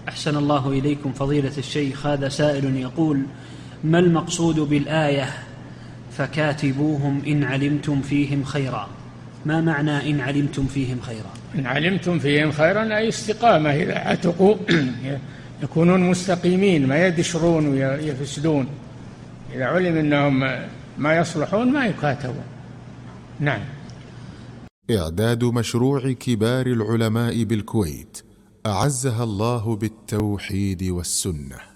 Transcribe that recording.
أحسن الله إليكم فضيلة الشيخ. هذا سائل يقول: ما المقصود بالآية فكاتبوهم إن علمتم فيهم خيرا؟ ما معنى إن علمتم فيهم خيرا؟ إن علمتم فيهم خيرا أي استقامة، إذا عتقوا يكونون مستقيمين، ما يدشرون ويفسدون. إذا علم أنهم ما يصلحون ما يكاتبون. نعم. إعداد مشروع كبار العلماء بالكويت أعزها الله بالتوحيد والسنة.